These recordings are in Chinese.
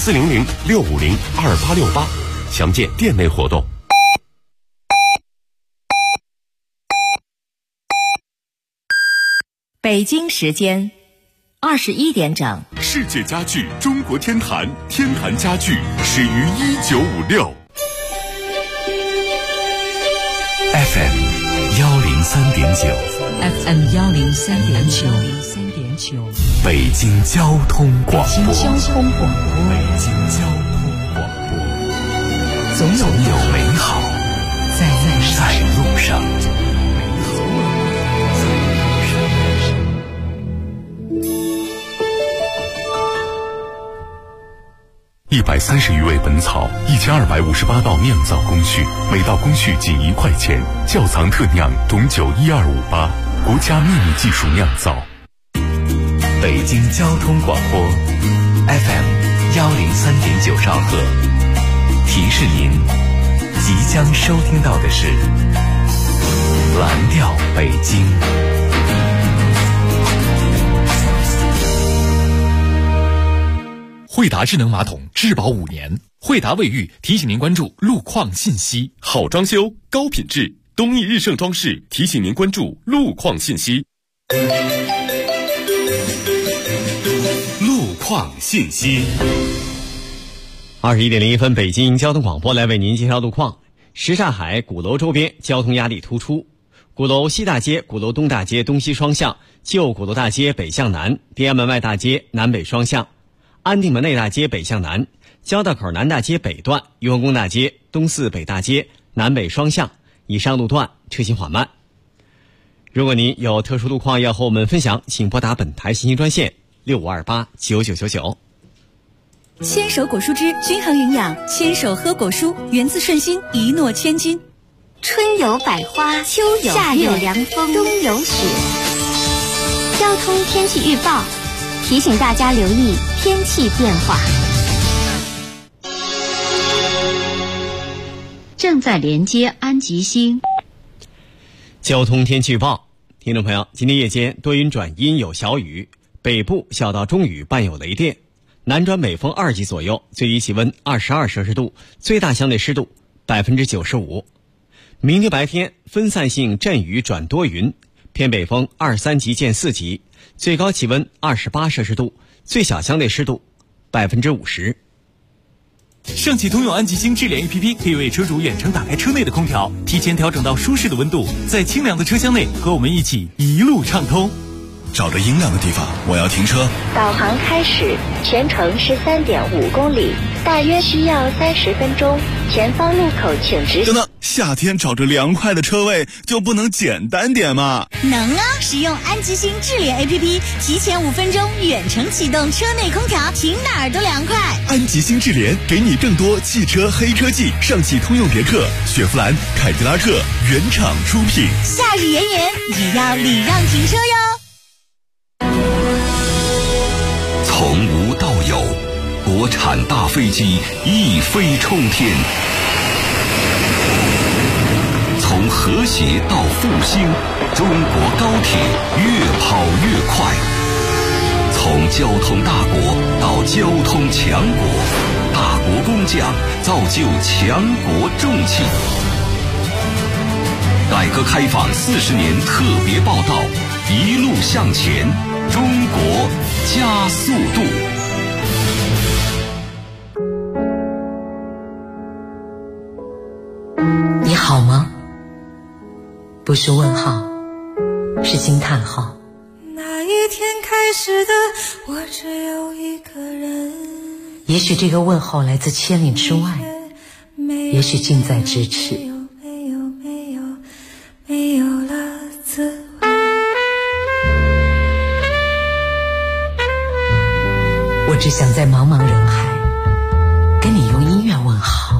400-650-2868，详见店内活动。 北京时间21点整。 世界家具中国天坛，天坛家具始于1956。 FM 103.9 FM 103.9 北京交通广播。 北京交通广播，总有美好在路上。130余味本草，1258道酿造工序，每道工序仅1块钱。窖藏特酿种酒12588，国家秘密技术酿造。北京交通广播 FM 103.9兆赫，提示您即将收听到的是蓝调北京。 惠达智能马桶质保5年，惠达卫浴提醒您关注路况信息。 好装修，高品质，东易日盛装饰提醒您关注路况信息。路况信息。 21点01分，北京交通广播来为您介绍路况。什刹海鼓楼周边交通压力突出，鼓楼西大街、鼓楼东大街东西双向，旧鼓楼大街北向南，天安门外大街南北双向，安定门内大街北向南，交道口南大街北段，雍和宫大街东四北大街南北双向，以上路段车行缓慢。如果您有特殊路况要和我们分享，请拨打本台信息专线65289999。 牵手果蔬汁均衡营养，牵手喝果蔬，源自顺心，一诺千金。 春有百花，秋有夏有凉风，冬有雪。交通天气预报提醒大家留意天气变化。 正在连接安吉星。 交通天气预报，听众朋友，今天夜间多云转阴有小雨，北部小到中雨伴有雷电，南转北风2级左右，最低气温22摄氏度，最大相对湿度95%。明天白天分散性阵雨转多云，偏北风2、3级见4级，最高气温28摄氏度，最小相对湿度50%。 上汽通用安吉星智联 APP 可以为车主远程打开车内的空调，提前调整到舒适的温度，在清凉的车厢内和我们一起一路畅通。 找着阴凉的地方，我要停车。 导航开始，全程13.5公里，大约需要30分钟。前方路口请直行。 等等，夏天找着凉快的车位就不能简单点吗？ 能啊！使用安吉星智联 APP， 提前5分钟远程启动车内空调，停哪儿都凉快。 安吉星智联给你更多汽车黑科技，上汽通用别克、雪佛兰、凯迪拉克原厂出品。 夏日炎炎也要礼让停车哟。 从无到有，国产大飞机一飞冲天。从和谐到复兴，中国高铁越跑越快。从交通大国到交通强国，大国工匠造就强国重器。改革开放40年特别报道，一路向前，中国加速度。 你好吗？不是问号，是惊叹号。 那一天开始的我只有一个人， 也许这个问候来自千里之外，也许近在咫尺。 没有了滋味。 我只想在茫茫人海跟你用音乐问好。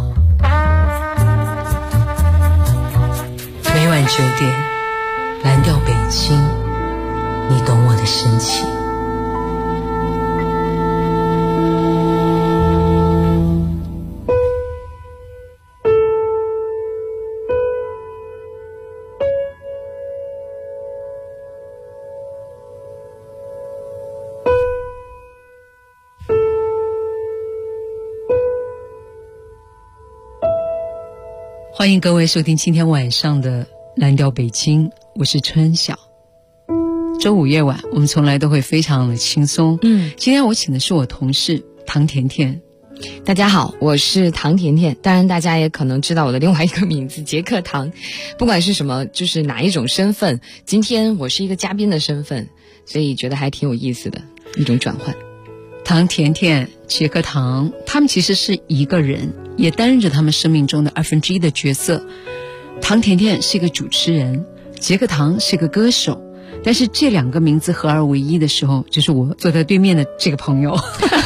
每晚9点，蓝调北京，你懂我的深情。 欢迎各位收听今天晚上的蓝调北京，我是春晓。周五夜晚我们从来都会非常的轻松。今天我请的是我同事唐甜甜。 大家好，我是唐甜甜，当然大家也可能知道我的另外一个名字杰克唐。不管是什么，就是哪一种身份，今天我是一个嘉宾的身份，所以觉得还挺有意思的一种转换。 唐甜甜、杰克唐，他们其实是一个人，也担任着他们生命中的1/2的角色。唐甜甜是一个主持人，杰克唐是一个歌手，但是这两个名字合二为一的时候，就是我坐在对面的这个朋友。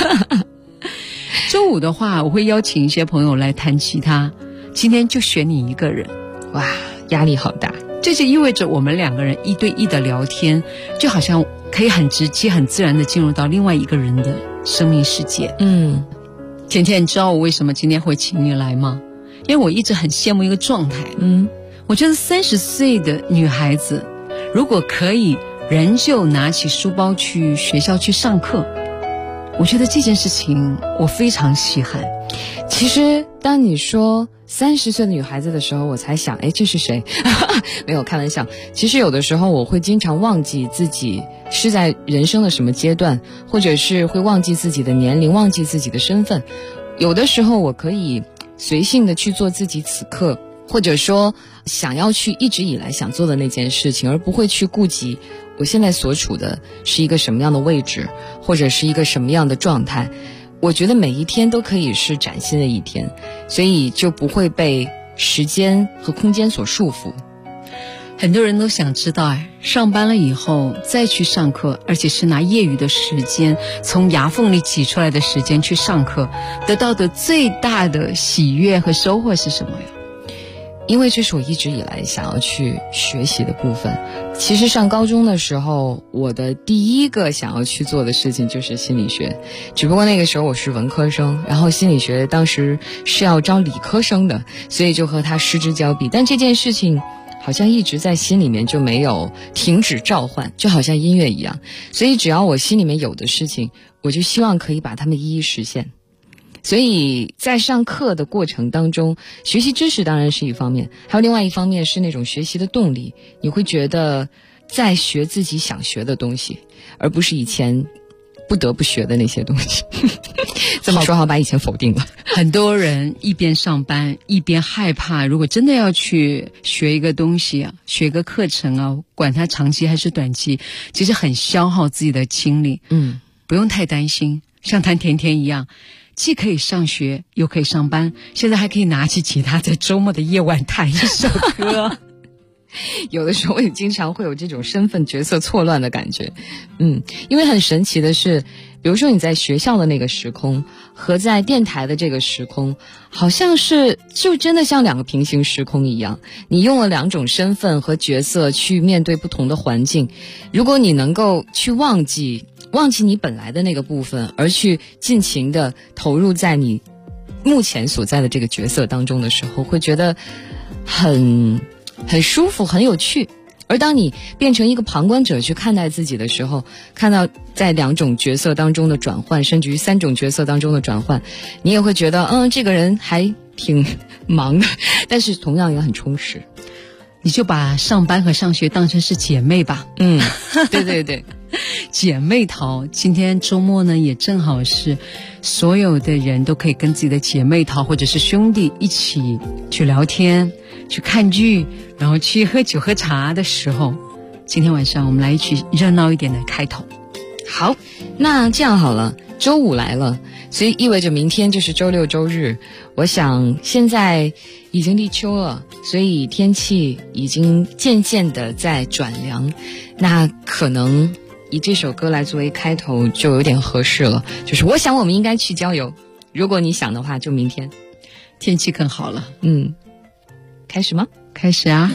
周五的话，我会邀请一些朋友来谈其他，今天就选你一个人。 哇，压力好大。 这就意味着我们两个人1对1的聊天，就好像可以很直接很自然的进入到另外一个人的生命世界。甜甜，你知道我为什么今天会请你来吗？因为我一直很羡慕一个状态。我觉得30岁的女孩子如果可以仍旧拿起书包去学校去上课，我觉得这件事情我非常稀罕。 其实当你说30岁的女孩子的时候，我才想，这是谁？没有，开玩笑。其实有的时候我会经常忘记自己是在人生的什么阶段，或者是会忘记自己的年龄，忘记自己的身份。有的时候我可以随性的去做自己此刻，或者说想要去一直以来想做的那件事情，而不会去顾及我现在所处的是一个什么样的位置，或者是一个什么样的状态。我觉得每一天都可以是崭新的一天，所以就不会被时间和空间所束缚。 很多人都想知道，上班了以后再去上课，而且是拿业余的时间，从牙缝里挤出来的时间去上课，得到的最大的喜悦和收获是什么呀？ 因为这是我一直以来想要去学习的部分。其实上高中的时候，我的第一个想要去做的事情就是心理学，只不过那个时候我是文科生，然后心理学当时是要招理科生的，所以就和他失之交臂。但这件事情好像一直在心里面就没有停止召唤，就好像音乐一样，所以只要我心里面有的事情，我就希望可以把它们一一实现。所以在上课的过程当中，学习知识当然是一方面，还有另外一方面是那种学习的动力，你会觉得在学自己想学的东西，而不是以前不得不学的那些东西。这么说好把以前否定了。 很多人一边上班一边害怕，如果真的要去学一个东西啊，学一个课程啊，管它长期还是短期，其实很消耗自己的精力。不用太担心，像谭甜甜一样，既可以上学又可以上班，现在还可以拿起吉他在周末的夜晚弹一首歌。 有的时候也经常会有这种身份角色错乱的感觉。因为很神奇的是，比如说你在学校的那个时空和在电台的这个时空，好像是就真的像2个平行时空一样，你用了2种身份和角色去面对不同的环境。如果你能够去忘记你本来的那个部分，而去尽情的投入在你目前所在的这个角色当中的时候，会觉得很舒服，很有趣。而当你变成一个旁观者去看待自己的时候，看到在2种角色当中的转换，甚至于3种角色当中的转换，你也会觉得这个人还挺忙的，但是同样也很充实。 你就把上班和上学当成是姐妹吧。 对对对。 姐妹淘，今天周末呢也正好是所有的人都可以跟自己的姐妹淘或者是兄弟一起去聊天，去看剧，然后去喝酒喝茶的时候。今天晚上我们来一曲热闹一点的开头。 好，那这样好了，周五来了，所以意味着明天就是周6周日。我想现在已经立秋了，所以天气已经渐渐的在转凉，那可能以这首歌来作为开头就有点合适了，就是我想我们应该去郊游，如果你想的话就明天。 天气更好了。 开始吗？ 开始啊。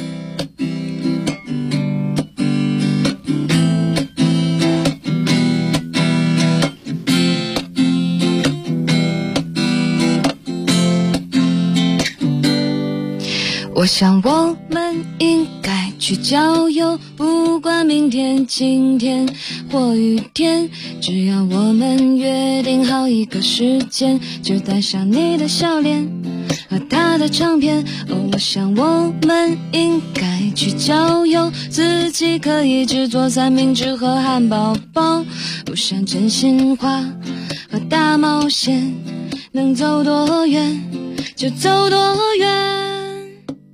我想我们应该去郊游，不管明天、晴天或雨天，只要我们约定好一个时间，就带上你的笑脸， 和他的唱片。我想我们应该去郊游，自己可以制作三明治和汉堡包，路上真心话和大冒险，能走多远就走多远。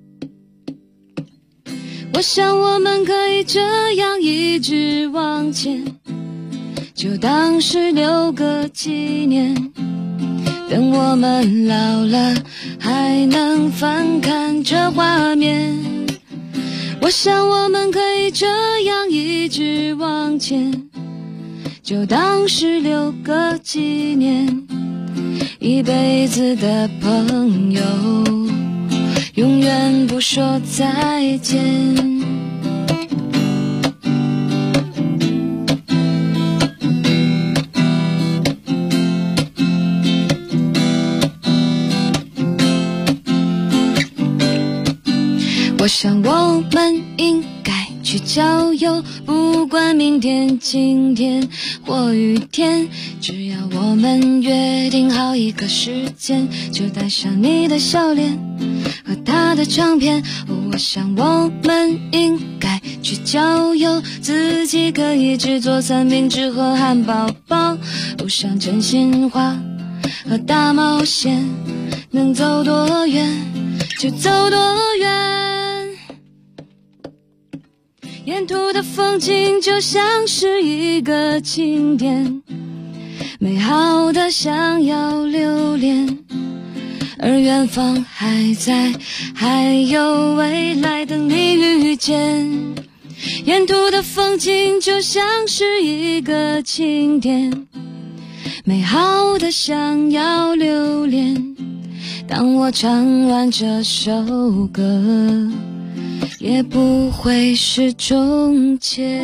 我想我们可以这样一直往前，就当是留个纪念，等我们老了还能翻看这画面。我想我们可以这样一直往前，就当是留个纪念，一辈子的朋友永远不说再见。我想我们应该去郊游，不管明天、今天或雨天，只要我们约定好一个时间，就带上你的笑脸和他的唱片。我想我们应该去郊游，自己可以制作三明治和汉堡包，路上真心话和大冒险，能走多远就走多远。沿途的风景就像是一个庆典，美好的想要留恋，而远方还在，还有未来等你遇见。沿途的风景就像是一个庆典，美好的想要留恋，当我唱完这首歌也不会是终结。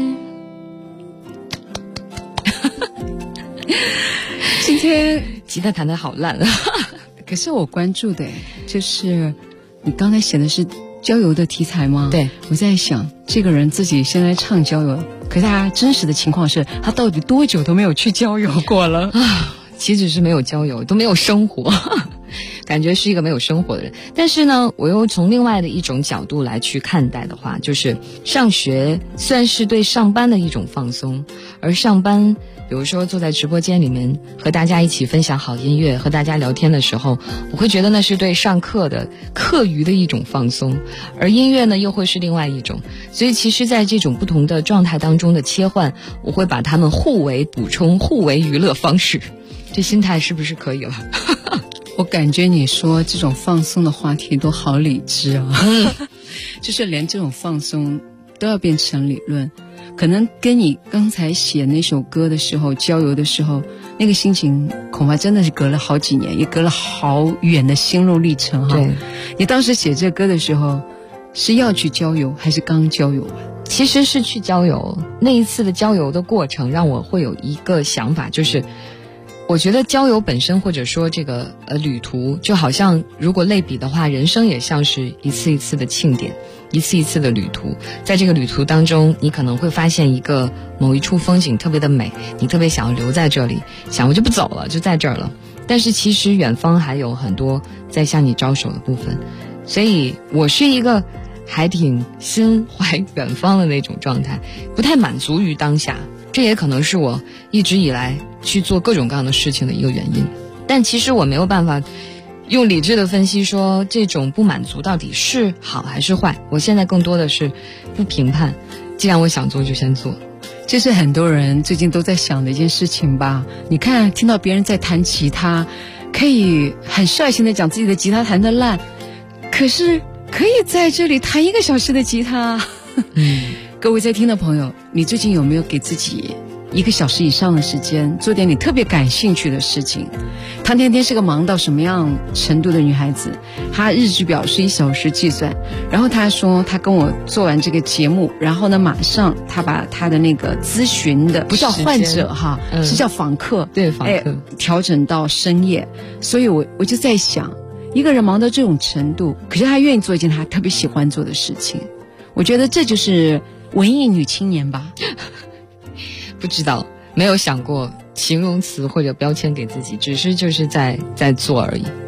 今天吉他弹得好烂可是我关注的就是你刚才写的是郊游的题材吗？ 对， 我在想这个人自己现在唱郊游，可是他真实的情况是他到底多久都没有去郊游过了啊？岂止是没有郊游，都没有生活感觉是一个没有生活的人。但是呢，我又从另外的一种角度来去看待的话，就是上学算是对上班的一种放松，而上班比如说坐在直播间里面和大家一起分享好音乐，和大家聊天的时候，我会觉得那是对上课的课余的一种放松，而音乐呢又会是另外一种。所以其实在这种不同的状态当中的切换，我会把它们互为补充，互为娱乐方式。这心态是不是可以了我感觉你说这种放松的话题都好理智啊就是连这种放松都要变成理论，可能跟你刚才写那首歌的时候，郊游的时候那个心情恐怕真的是隔了好几年，也隔了好远的心路历程哈。 对， 你当时写这歌的时候是要去郊游还是刚郊游啊？ 其实是去郊游。那一次的郊游的过程让我会有一个想法，就是我觉得郊游本身或者说这个旅途，就好像如果类比的话，人生也像是一次一次的庆典，一次一次的旅途。在这个旅途当中，你可能会发现一个某一处风景特别的美，你特别想要留在这里，想我就不走了，就在这儿了。但是其实远方还有很多在向你招手的部分，所以我是一个还挺心怀远方的那种状态，不太满足于当下。这也可能是我一直以来去做各种各样的事情的一个原因。但其实我没有办法用理智的分析说这种不满足到底是好还是坏。我现在更多的是不评判，既然我想做就先做。 这是很多人最近都在想的一件事情吧。你看听到别人在弹吉他，可以很率性的讲自己的吉他弹得烂，可是可以在这里弹1个小时的吉他各位在听的朋友，你最近有没有给自己1个小时以上的时间做点你特别感兴趣的事情？唐甜甜是个忙到什么样程度的女孩子，她日志表是1小时计算，然后她说她跟我做完这个节目，然后呢马上她把她的那个咨询的不叫患者哈，是叫访客， 对，访客调整到深夜。所以我就在想，一个人忙到这种程度，可是她愿意做一件她特别喜欢做的事情，我觉得这就是文艺女青年吧。 不知道，没有想过形容词或者标签给自己，只是就是在做而已。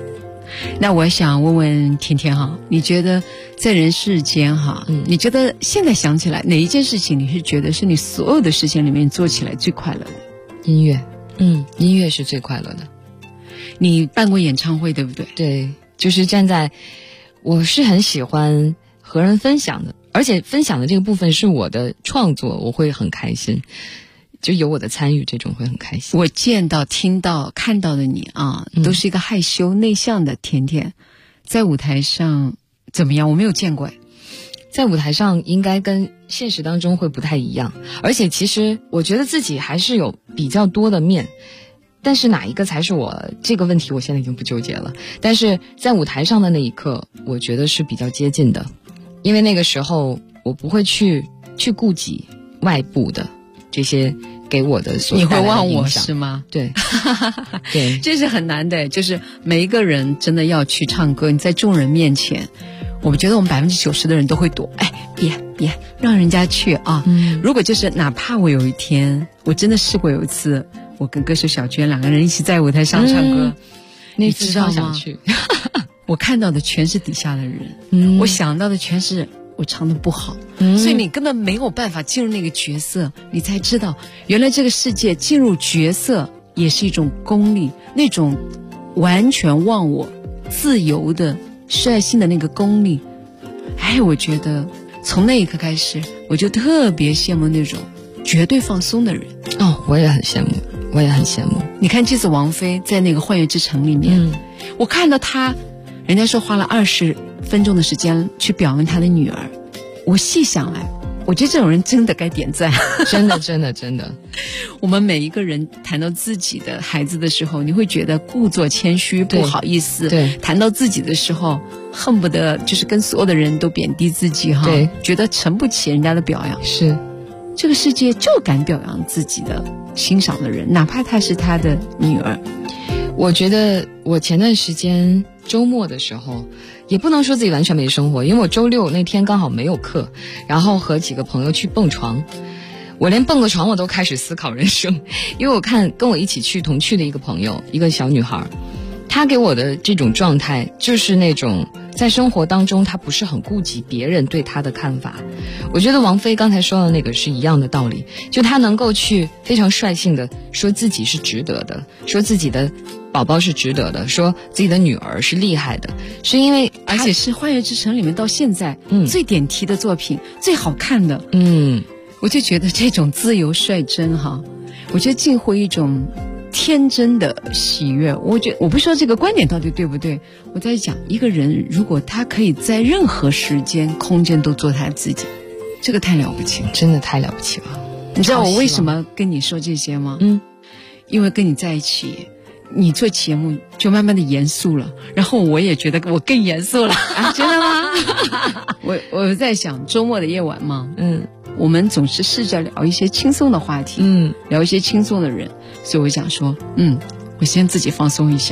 那我想问问甜甜哈，你觉得在人世间哈，你觉得现在想起来哪一件事情你是觉得是你所有的事情里面做起来最快乐的？ 音乐，音乐是最快乐的。 你办过演唱会对不对？ 对，就是站在，我是很喜欢和人分享的，而且分享的这个部分是我的创作，我会很开心。就有我的参与，这种会很开心。 我见到、听到、看到的你啊，都是一个害羞内向的甜甜，在舞台上怎么样？我没有见过。 在舞台上应该跟现实当中会不太一样，而且其实我觉得自己还是有比较多的面，但是哪一个才是我这个问题，我现在已经不纠结了。但是在舞台上的那一刻，我觉得是比较接近的，因为那个时候我不会去顾及外部的这些给我的所带来的影响。 你会忘我是吗？ 对对， 这是很难的，就是每一个人真的要去唱歌，你在众人面前，我们觉得我们90%的人都会躲，别让人家去啊。如果就是哪怕我有一天，我真的试过有一次，我跟歌手小娟2个人一起在舞台上唱歌， 那次超想去。 我看到的全是底下的人，我想到的全是我唱的不好，所以你根本没有办法进入那个角色，你才知道原来这个世界进入角色也是一种功力，那种完全忘我、自由的、率性的那个功力。我觉得从那一刻开始，我就特别羡慕那种绝对放松的人。 我也很羡慕，我也很羡慕。 你看这次王菲在那个《幻乐之城》里面，我看到她，人家说花了20分钟的时间去表扬她的女儿，我细想来，我觉得这种人真的该点赞。 真的我们每一个人谈到自己的孩子的时候，你会觉得故作谦虚，不好意思。 对， 谈到自己的时候，恨不得就是跟所有的人都贬低自己哈。 对， 觉得承不起人家的表扬。 是， 这个世界就敢表扬自己的欣赏的人，哪怕她是他的女儿。 我觉得我前段时间周末的时候，也不能说自己完全没生活，因为我周6那天刚好没有课，然后和几个朋友去蹦床。我连蹦个床我都开始思考人生，因为我看跟我一起同去的一个朋友，一个小女孩，她给我的这种状态就是那种在生活当中她不是很顾及别人对她的看法。我觉得王菲刚才说的那个是一样的道理，就她能够去非常率性的说自己是值得的，说自己的宝宝是值得的，说自己的女儿是厉害的，是因为而且是《幻乐之城》里面到现在最点题的作品，最好看的。我就觉得这种自由率真哈，我觉得近乎一种天真的喜悦。我不说这个观点到底对不对，我在讲一个人如果他可以在任何时间空间都做他自己，这个太了不起了， 真的太了不起了。 你知道我为什么跟你说这些吗？因为跟你在一起，你做节目就慢慢的严肃了，然后我也觉得我更严肃了。真的吗？我在想周末的夜晚嘛，我们总是试着聊一些轻松的话题，聊一些轻松的人，所以我想说，我先自己放松一下。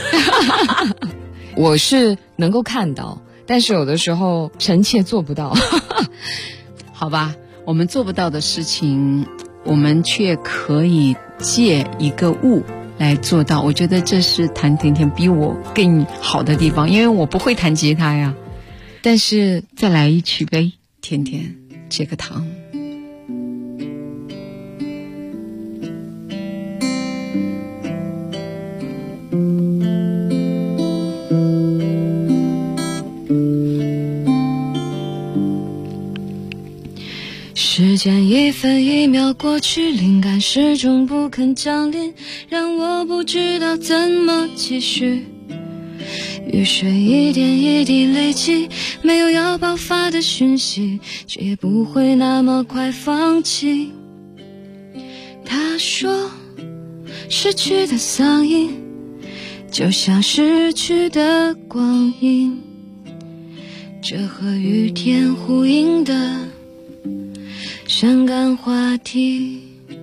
我是能够看到，但是有的时候臣妾做不到。 好吧，我们做不到的事情，我们却可以借一个物来做到。我觉得这是谭甜甜比我更好的地方，因为我不会弹吉他呀。但是再来一曲呗，甜甜这个糖。 时间一分一秒过去，灵感始终不肯降临，让我不知道怎么继续。雨水一点一滴累积，没有要爆发的讯息，却也不会那么快放弃。他说失去的嗓音就像逝去的光阴，这和雨天呼应的伤感话题。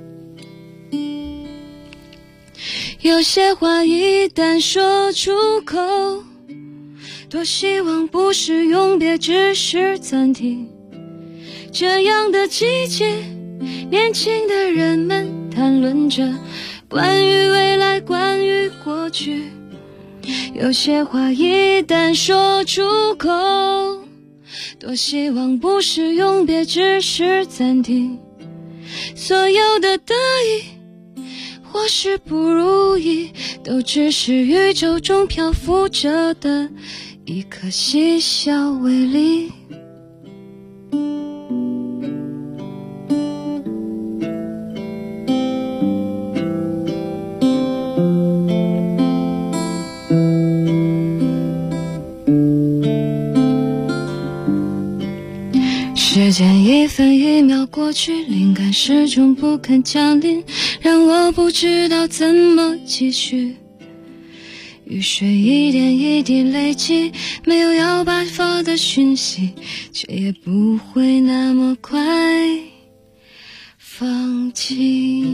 有些话一旦说出口，多希望不是永别，只是暂停。这样的季节，年轻的人们谈论着关于未来，关于过去， 有些话一旦说出口，多希望不是永别，只是暂停。所有的得意或是不如意，都只是宇宙中漂浮着的一颗细小微粒。时间一分一秒过去，灵感始终不肯降临，让我不知道怎么继续。雨水一点一滴累积，没有要爆发的讯息，却也不会那么快放弃。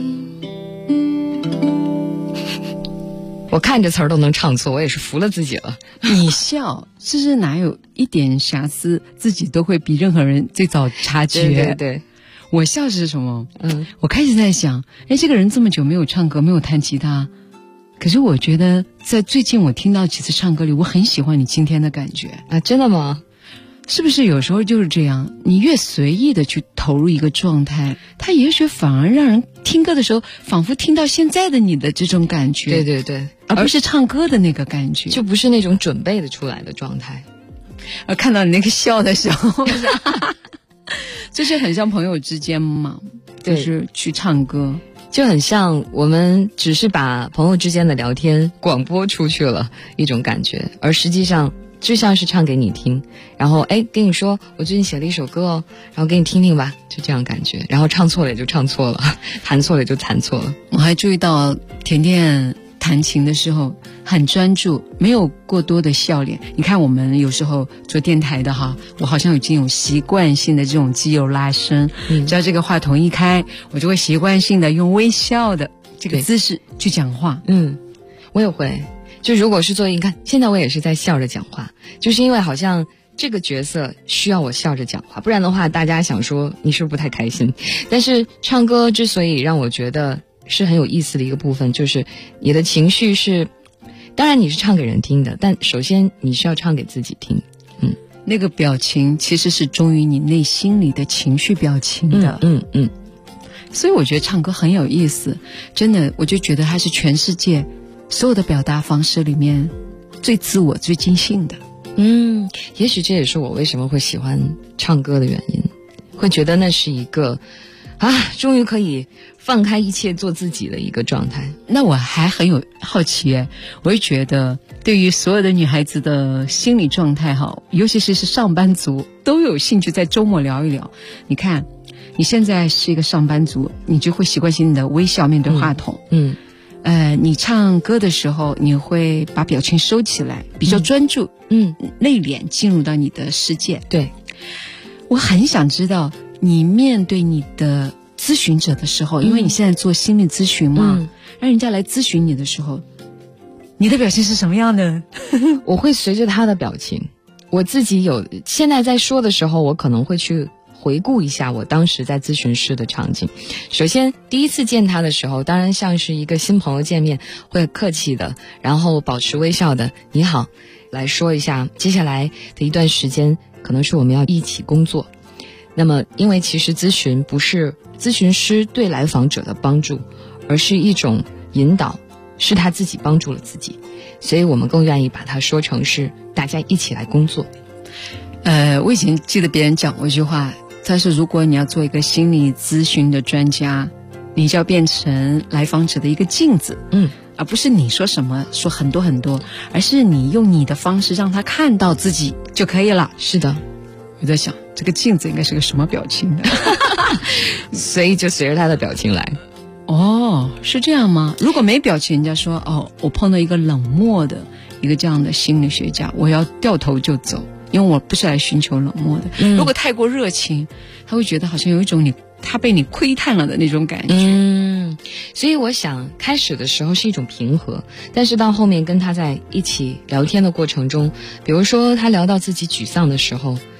我看这词儿都能唱错，我也是服了自己了。 你笑，这是哪有一点瑕疵，自己都会比任何人最早察觉。 对对对， 我笑是什么？我开始在想，这个人这么久没有唱歌，没有弹吉他，可是我觉得在最近我听到几次唱歌里，我很喜欢你今天的感觉啊！真的吗？ 是不是有时候就是这样？你越随意的去投入一个状态，它也许反而让人听歌的时候，仿佛听到现在的你的这种感觉。 对对对， 而不是唱歌的那个感觉， 就不是那种准备的出来的状态。 而看到你那个笑的时候，就是很像朋友之间嘛，就是去唱歌， 就很像我们只是把朋友之间的聊天广播出去了一种感觉，而实际上就像是唱给你听，然后跟你说我最近写了一首歌哦，然后给你听听吧，就这样感觉，然后唱错了也就唱错了，弹错了也就弹错了。 我还注意到甜甜弹琴的时候很专注，没有过多的笑脸。你看我们有时候做电台的哈，我好像已经有习惯性的这种肌肉拉伸，只要这个话筒一开，我就会习惯性的用微笑的这个姿势去讲话。 我也会，就如果是作为你看现在我也是在笑着讲话，就是因为好像这个角色需要我笑着讲话，不然的话大家想说你是不是不太开心。但是唱歌之所以让我觉得是很有意思的一个部分，就是你的情绪是，当然你是唱给人听的，但首先你是要唱给自己听。 那个表情其实是忠于你内心里的情绪表情的。所以我觉得唱歌很有意思，真的，我就觉得它是全世界所有的表达方式里面最自我最尽兴的。 也许这也是我为什么会喜欢唱歌的原因，会觉得那是一个终于可以放开一切做自己的一个状态。 那我还很有好奇我会觉得对于所有的女孩子的心理状态尤其是上班族都有兴趣在周末聊一聊。你看你现在是一个上班族，你就会习惯性的微笑面对话筒。你唱歌的时候你会把表情收起来，比较专注，内敛进入到你的世界。 对， 我很想知道你面对你的咨询者的时候，因为你现在做心理咨询嘛，让人家来咨询你的时候，你的表情是什么样的？ 我会随着他的表情，我自己现在在说的时候，我可能会去回顾一下我当时在咨询室的场景。首先第一次见他的时候，当然像是一个新朋友见面，会客气的，然后保持微笑的你好，来说一下接下来的一段时间可能是我们要一起工作。那么因为其实咨询不是咨询师对来访者的帮助，而是一种引导，是他自己帮助了自己，所以我们更愿意把它说成是大家一起来工作。 我以前记得别人讲过一句话，他说如果你要做一个心理咨询的专家，你就要变成来访者的一个镜子，而不是你说什么说很多很多，而是你用你的方式让他看到自己就可以了。 是的， 我在想这个镜子应该是个什么表情的所以就随着他的表情来。 是这样吗？如果没表情，人家说我碰到一个冷漠的一个这样的心理学家，我要掉头就走，因为我不是来寻求冷漠的。如果太过热情，他会觉得好像有一种他被你窥探了的那种感觉。 所以我想开始的时候是一种平和，但是到后面跟他在一起聊天的过程中，比如说他聊到自己沮丧的时候，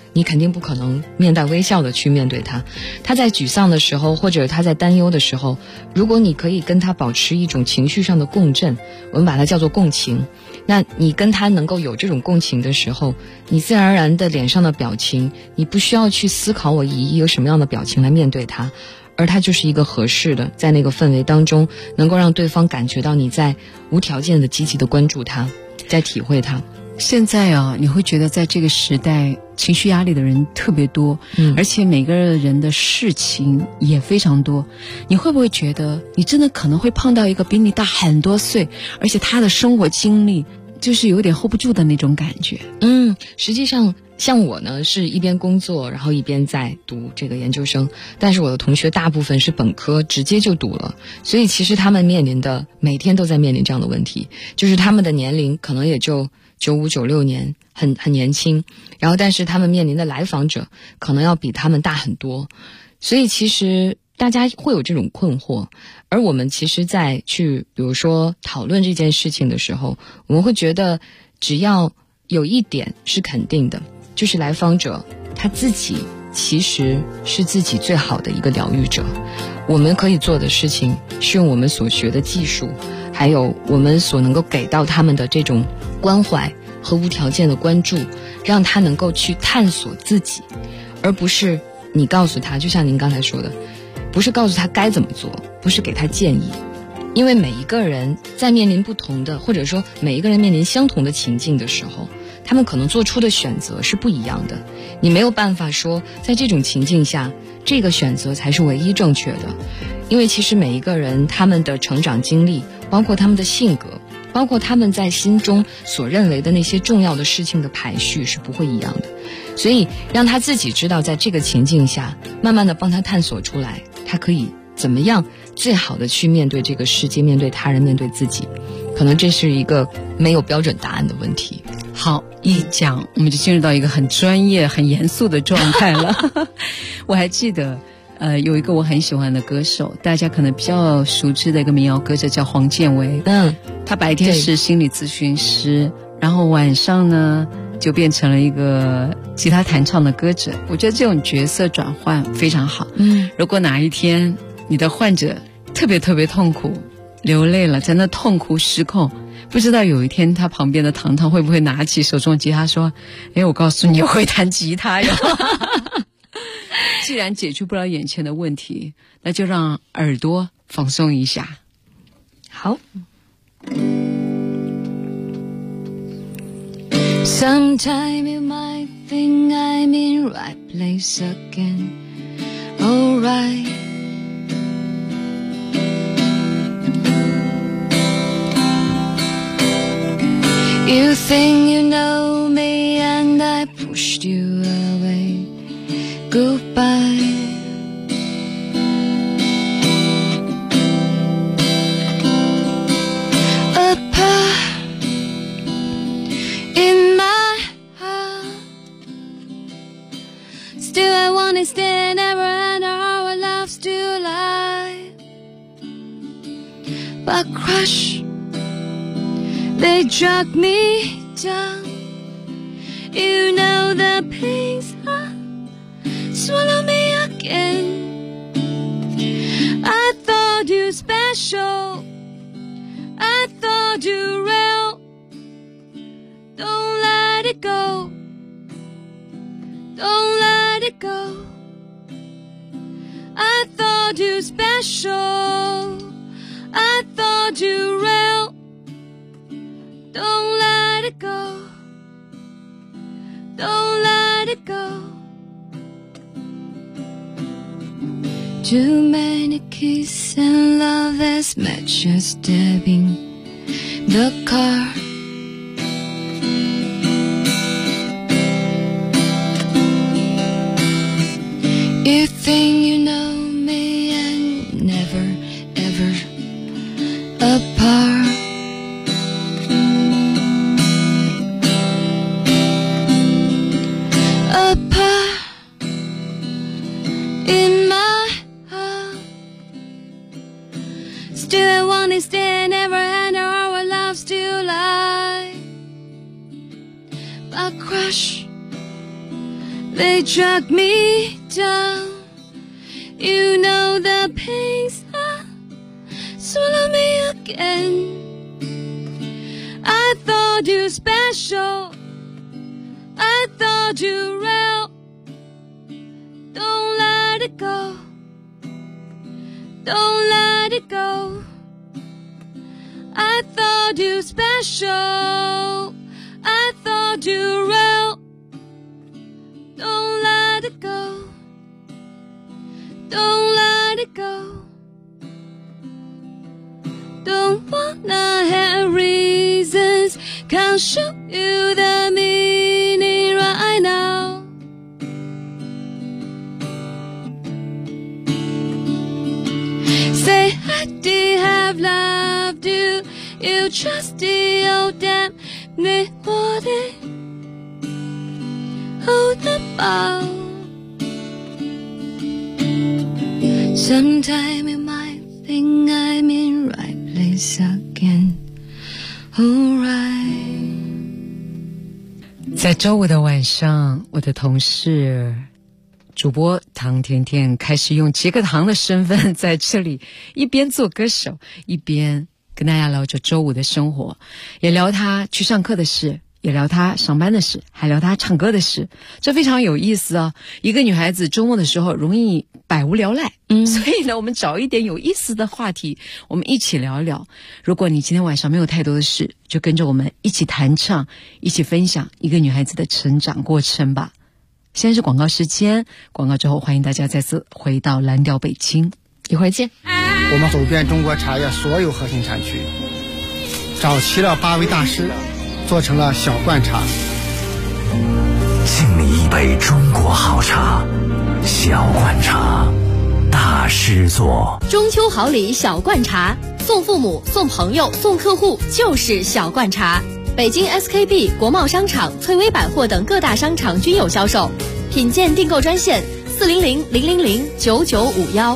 你肯定不可能面带微笑的去面对他。他在沮丧的时候，或者他在担忧的时候，如果你可以跟他保持一种情绪上的共振，我们把它叫做共情，那你跟他能够有这种共情的时候，你自然而然的脸上的表情，你不需要去思考我以有什么样的表情来面对他，而他就是一个合适的，在那个氛围当中能够让对方感觉到你在无条件的积极的关注他，在体会他。 现在啊，你会觉得在这个时代情绪压力的人特别多，而且每个人的事情也非常多。你会不会觉得你真的可能会碰到一个比你大很多岁，而且他的生活经历就是有点 hold 不住的那种感觉？ 实际上像我呢，是一边工作然后一边在读这个研究生，但是我的同学大部分是本科直接就读了，所以其实他们每天都在面临这样的问题，就是他们的年龄可能也就95、96年，很年轻，然后但是他们面临的来访者可能要比他们大很多，所以其实大家会有这种困惑。而我们其实在去比如说讨论这件事情的时候，我们会觉得只要有一点是肯定的，就是来访者他自己其实是自己最好的一个疗愈者。我们可以做的事情是用我们所学的技术，还有我们所能够给到他们的这种关怀和无条件的关注，让他能够去探索自己，而不是你告诉他，就像您刚才说的，不是告诉他该怎么做，不是给他建议。因为每一个人在面临不同的，或者说每一个人面临相同的情境的时候，他们可能做出的选择是不一样的。你没有办法说在这种情境下这个选择才是唯一正确的，因为其实每一个人他们的成长经历，包括他们的性格，包括他们在心中所认为的那些重要的事情的排序是不会一样的。所以让他自己知道在这个情境下，慢慢的帮他探索出来，他可以怎么样最好的去面对这个世界，面对他人，面对自己。可能这是一个没有标准答案的问题。 好，一讲我们就进入到一个很专业很严肃的状态了我还记得有一个我很喜欢的歌手，大家可能比较熟知的一个民谣歌者叫黄建为。他白天是心理咨询师，然后晚上呢就变成了一个吉他弹唱的歌者。我觉得这种角色转换非常好。如果哪一天你的患者特别特别痛苦，流泪了，在那痛哭失控，不知道有一天他旁边的糖糖会不会拿起手中的吉他说，我告诉你，我会弹吉他哟既然解决不了眼前的问题，那就让耳朵放松一下。 好。Sometime you might think I'm in right place again. Alright. You think you know me and I pushed you away. Goodbye. Apart in my heart, still I wanna stay never and our love still alive. But crush, they drag me down. You know the pains swallow me again. I thought you special, I thought you real. Don't let it go, don't let it go. I thought you special, I thought you real. Don't let it go, don't let it go. Too many kisses and love as much as stabbing the car. You think you know me and never ever apart. Apart in my heart, still I wanna stay never and our love still alive. But crush, they drag me down. You know the pains that swallow me again. I thought you special, I thought you real. Don't let it go, don't let it go. I thought you special, I thought you real. Don't let it go, don't let it go. Don't wanna have reasons, can't show you the meaning right now. Say I did have loved you, you trusty old damn me more than hold the ball. Sometime you might think I'm in right place again. Alright. 在周五的晚上，我的同事主播唐甜甜开始用杰克唐的身份在这里一边做歌手，一边跟大家聊着周五的生活，也聊他去上课的事，也聊他上班的事，还聊他唱歌的事，这非常有意思啊！一个女孩子周末的时候容易百无聊赖，所以呢，我们找一点有意思的话题，我们一起聊一聊。如果你今天晚上没有太多的事，就跟着我们一起弹唱，一起分享一个女孩子的成长过程吧。现在是广告时间，广告之后欢迎大家再次回到蓝调北京，一会儿见。 我们走遍中国茶叶所有核心产区，找齐了8位大师，做成了小罐茶。 敬你一杯中国好茶，小罐茶，大师做。 中秋好礼小罐茶，送父母、送朋友、送客户就是小罐茶。北京 SKP、国贸商场、翠微百货等各大商场均有销售。品鉴订购专线400-000-9951。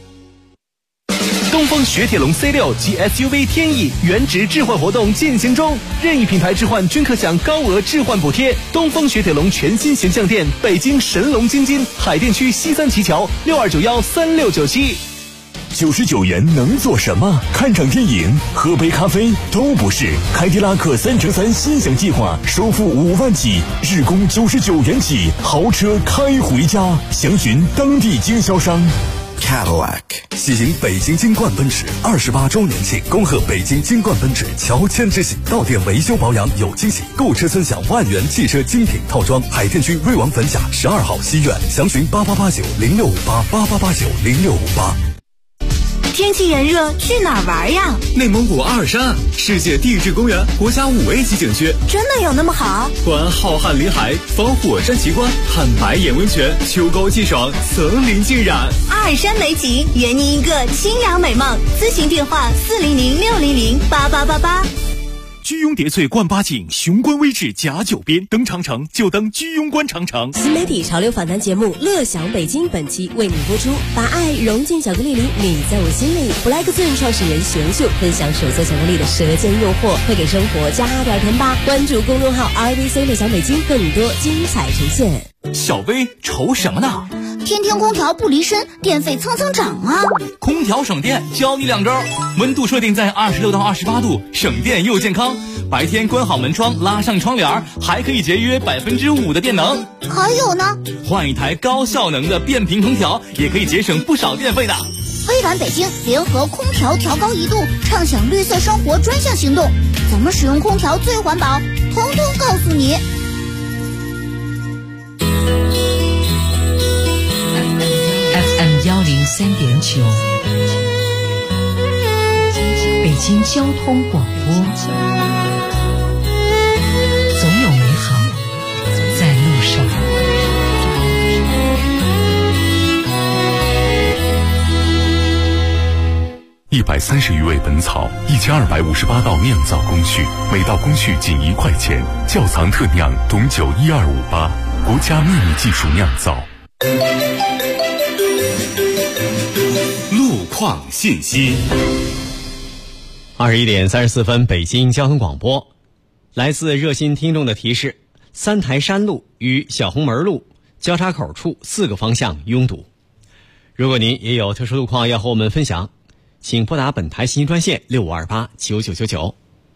东风雪铁龙 C6 及 SUV 天翼原值置换活动进行中，任意品牌置换均可享高额置换补贴。东风雪铁龙全新形象店，北京神龙京津海淀区西三旗桥62913697。 99元能做什么？看场电影、喝杯咖啡都不是。凯迪拉克3乘3心想计划，首付5万起，日供99元起，豪车开回家。详询当地经销商。 Cadillac 喜迎北京金冠奔驰28周年庆，恭贺北京金冠奔驰乔迁之喜，到店维修保养有惊喜，购车尊享万元汽车精品套装。海淀区瑞王坟下12号西苑，详询8889065888890658。 天气炎热，去哪儿玩呀？ 内蒙古阿尔山，世界地质公园国家5A级景区， 真的有那么好？ 观浩瀚林海，访火山奇观，看白眼温泉，秋高气爽，层林尽染。 阿尔山美景，圆您一个清凉美梦。咨询电话400-600-8888。 居庸叠翠冠八景，雄关微志甲9边，登长城就登居庸关长城。 新媒体潮流访谈节目《乐享北京》本期为你播出，把爱融进巧克力里，你在我心里。Black Zone 创始人玄秀分享手做巧克力的舌尖诱惑，会给生活加点甜吧。关注公众号 RVC 乐享北京，更多精彩呈现。 小薇愁什么呢？ 天天空调不离身，电费蹭蹭涨啊！ 空调省电，教你2招：温度设定在26到28度，省电又健康。白天关好门窗，拉上窗帘，还可以节约5%的电能。 还有呢， 换一台高效能的变频空调，也可以节省不少电费的。 微软北京联合空调调高1度，畅享绿色生活专项行动，怎么使用空调最环保，统统告诉你。 103.9，北京交通广播，总有美好在路上。 130余味本草，1258道酿造工序，每道工序仅1块钱。窖藏特酿董酒12588，国家秘密技术酿造。 路况信息。 21点34分，北京交通广播，来自热心听众的提示：三台山路与小红门路交叉口处4个方向拥堵。如果您也有特殊路况要和我们分享，请拨打本台信息专线65289999。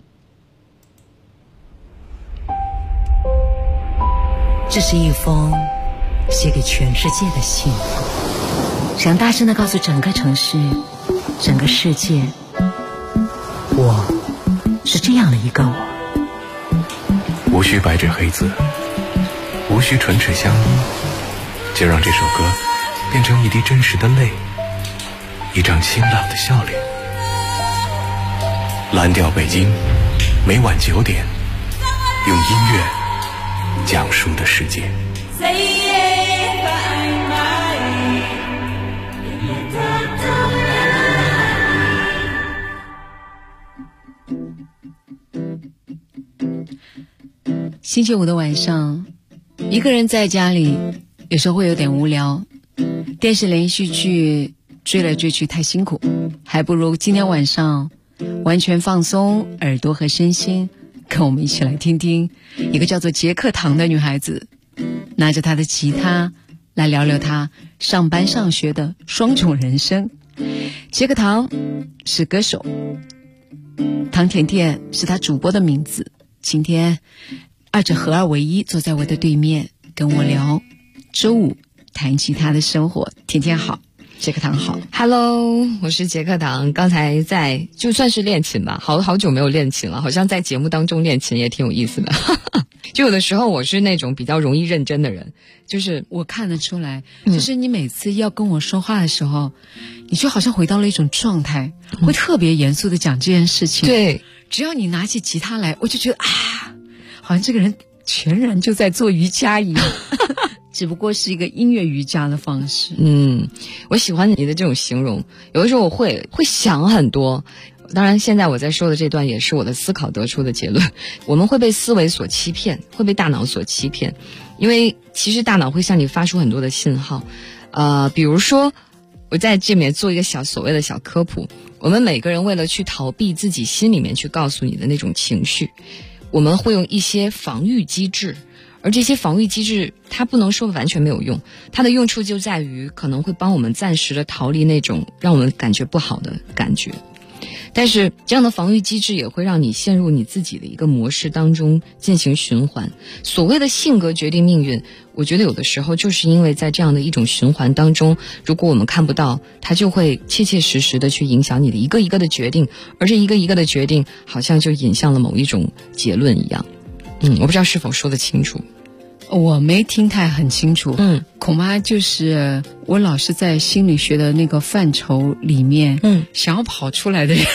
这是一封写给全世界的信，想大声地告诉整个城市、整个世界，我是这样的一个我。 无需白纸黑字，无需唇齿相依，就让这首歌变成一滴真实的泪，一张清朗的笑脸。蓝调北京，每晚9点，用音乐讲述的世界。 星期五的晚上，一个人在家里，有时候会有点无聊。电视连续剧追来追去太辛苦，还不如今天晚上完全放松耳朵和身心，跟我们一起来听听一个叫做杰克唐的女孩子，拿着她的吉他来聊聊她上班上学的双重人生。杰克唐是歌手，唐甜甜是她主播的名字。今天二者合二为一，坐在我的对面跟我聊周五谈起他的生活。甜甜好，杰克唐好。 Hello， 我是杰克唐。刚才就算是练琴吧，好久没有练琴了，好像在节目当中练琴也挺有意思的。就有的时候我是那种比较容易认真的人，就是我看得出来，就是你每次要跟我说话的时候，你就好像回到了一种状态，会特别严肃的讲这件事情。 对， 只要你拿起吉他来，我就觉得好像这个人全然就在做瑜伽一样。只不过是一个音乐瑜伽的方式。 我喜欢你的这种形容。有的时候我会想很多，当然现在我在说的这段也是我的思考得出的结论。我们会被思维所欺骗，会被大脑所欺骗，因为其实大脑会向你发出很多的信号。比如说我在这里面做一个所谓的小科普，我们每个人为了去逃避自己心里面去告诉你的那种情绪，我们会用一些防御机制，而这些防御机制它不能说完全没有用，它的用处就在于可能会帮我们暂时的逃离那种让我们感觉不好的感觉。但是这样的防御机制也会让你陷入你自己的一个模式当中进行循环。所谓的性格决定命运，我觉得有的时候就是因为在这样的一种循环当中，如果我们看不到，它就会切切实实的去影响你的一个一个的决定，而这一个一个的决定好像就引向了某一种结论一样。我不知道是否说得清楚。 我没听太很清楚，恐怕就是我老是在心理学的那个范畴里面，想要跑出来的人，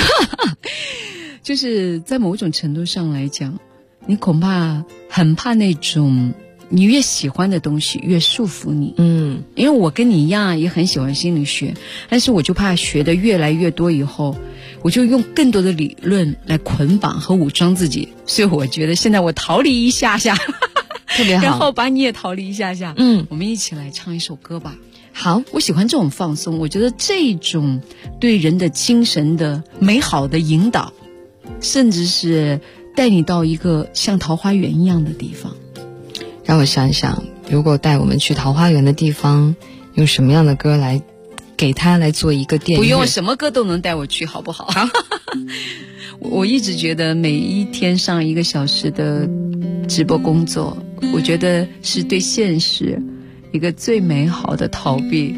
就是在某种程度上来讲，你恐怕很怕那种你越喜欢的东西越束缚你。因为我跟你一样也很喜欢心理学，但是我就怕学的越来越多以后，我就用更多的理论来捆绑和武装自己，所以我觉得现在我逃离一下下。 特别好， 然后把你也逃离一下下。我们一起来唱一首歌吧。 好， 我喜欢这种放松，我觉得这种对人的精神的美好的引导，甚至是带你到一个像桃花源一样的地方。 让我想想，如果带我们去桃花源的地方，用什么样的歌来给他来做一个电影？ 不用什么歌都能带我去，好不好？我一直觉得每一天上1个小时的直播工作，我觉得是对现实一个最美好的逃避。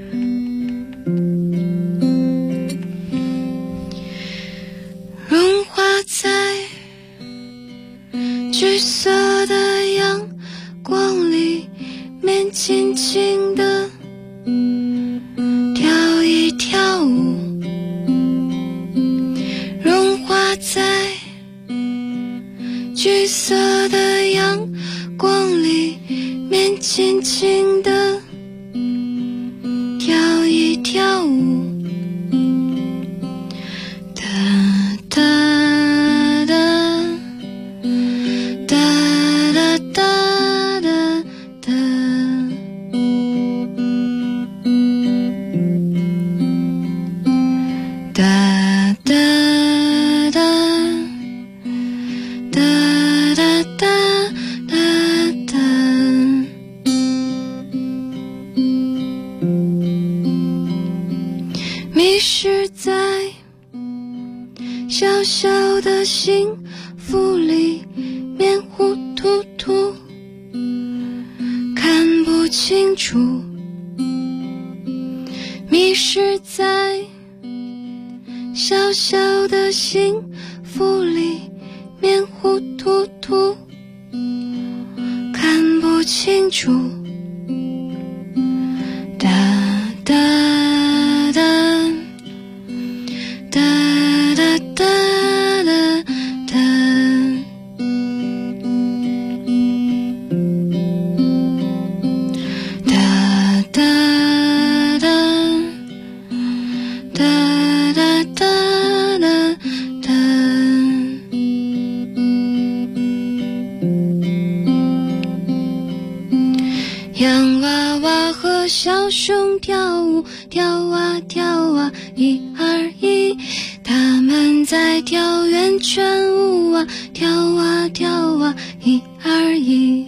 融化在橘色的阳光里面，轻轻地跳一跳舞，融化在橘色的阳光里面，轻轻地跳一跳舞。哒哒哒哒哒哒哒哒，哒哒哒哒哒哒哒哒。 幸福里面糊涂涂，看不清楚，迷失在小小的幸福里面糊涂涂，看不清楚。哒哒哒哒哒哒哒哒，哒哒哒哒哒哒哒哒。洋娃娃和小熊跳舞，跳啊跳啊，一二一，他们在跳圆圈舞啊，跳啊跳啊，一二一。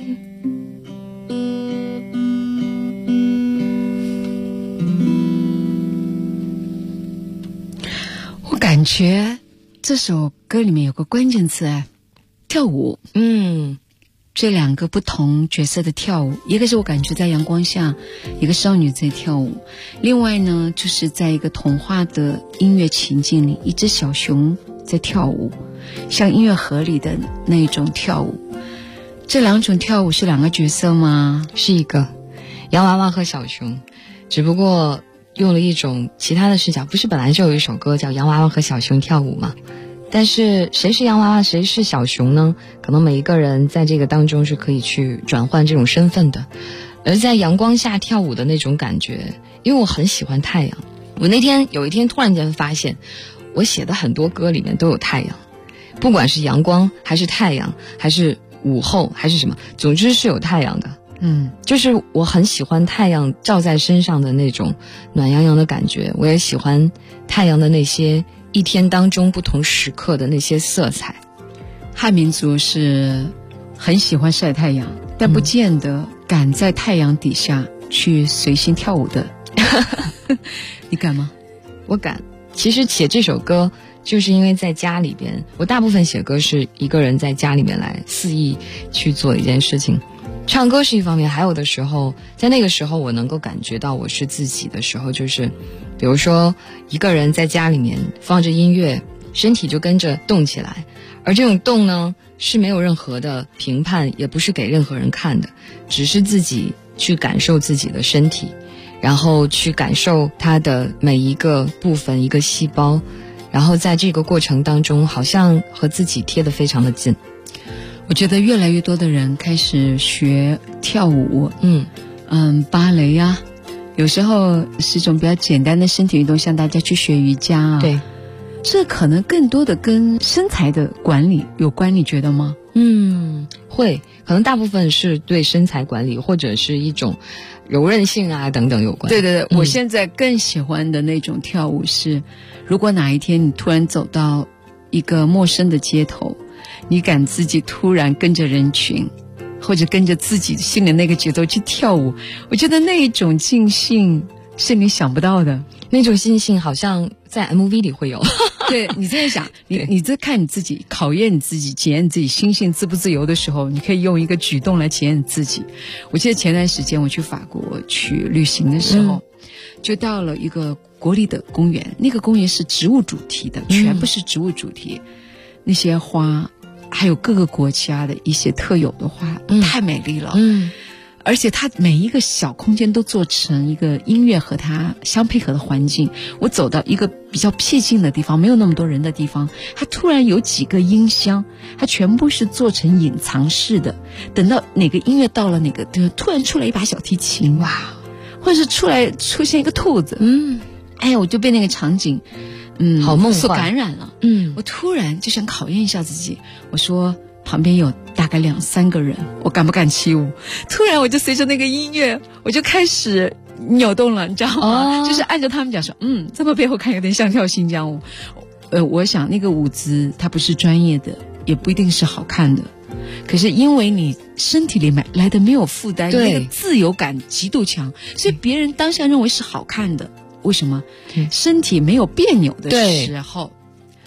我感觉这首歌里面有个关键词，跳舞。这两个不同角色的跳舞，一个是我感觉在阳光下一个少女在跳舞，另外呢就是在一个童话的音乐情境里，一只小熊在跳舞，像音乐盒里的那种跳舞。这两种跳舞是两个角色吗？ 是一个洋娃娃和小熊，只不过用了一种其他的视角。不是本来就有一首歌叫洋娃娃和小熊跳舞吗？但是谁是洋娃娃谁是小熊呢？可能每一个人在这个当中是可以去转换这种身份的。而在阳光下跳舞的那种感觉，因为我很喜欢太阳，我有一天突然间发现我写的很多歌里面都有太阳，不管是阳光还是太阳还是午后还是什么，总之是有太阳的。就是我很喜欢太阳照在身上的那种暖洋洋的感觉，我也喜欢太阳的那些一天当中不同时刻的那些色彩。 汉民族是很喜欢晒太阳，但不见得敢在太阳底下去随心跳舞的。你敢吗？ 我敢。其实写这首歌就是因为在家里边，我大部分写歌是一个人在家里面来肆意去做一件事情。唱歌是一方面，还有的时候在那个时候我能够感觉到我是自己的时候，就是比如说一个人在家里面放着音乐，身体就跟着动起来，而这种动呢是没有任何的评判，也不是给任何人看的，只是自己去感受自己的身体，然后去感受它的每一个部分一个细胞，然后在这个过程当中好像和自己贴得非常的近。 我觉得越来越多的人开始学跳舞，芭蕾呀，有时候是一种比较简单的身体运动，像大家去学瑜伽啊。 对， 这可能更多的跟身材的管理有关，你觉得吗？ 会，可能大部分是对身材管理或者是一种柔韧性啊等等有关。 对对对，我现在更喜欢的那种跳舞是，如果哪一天你突然走到一个陌生的街头，你敢自己突然跟着人群，或者跟着自己心里那个节奏去跳舞，我觉得那一种尽兴是你想不到的。 那种尽兴好像在 MV 里会有。 对，你在想，你在看你自己，考验你自己，检验你自己心性自不自由的时候，你可以用一个举动来检验你自己。我记得前段时间我去法国去旅行的时候，就到了一个国立的公园，那个公园是植物主题的，全部是植物主题，那些花还有各个国家的一些特有的花，太美丽了。而且它每一个小空间都做成一个音乐和它相配合的环境。我走到一个比较僻静的地方，没有那么多人的地方，它突然有几个音箱，它全部是做成隐藏式的，等到哪个音乐到了哪个，突然出来一把小提琴，哇，或者是出现一个兔子，哎呀，我就被那个场景好梦幻所感染了。我突然就想考验一下自己，我说旁边有大概2-3个人，我敢不敢起舞？突然我就随着那个音乐，我就开始扭动了，你知道吗？就是按照他们讲说，这么背后看有点像跳新疆舞。我想那个舞姿它不是专业的，也不一定是好看的，可是因为你身体里来的没有负担，那个自由感极度强，所以别人当下认为是好看的。为什么？身体没有别扭的时候，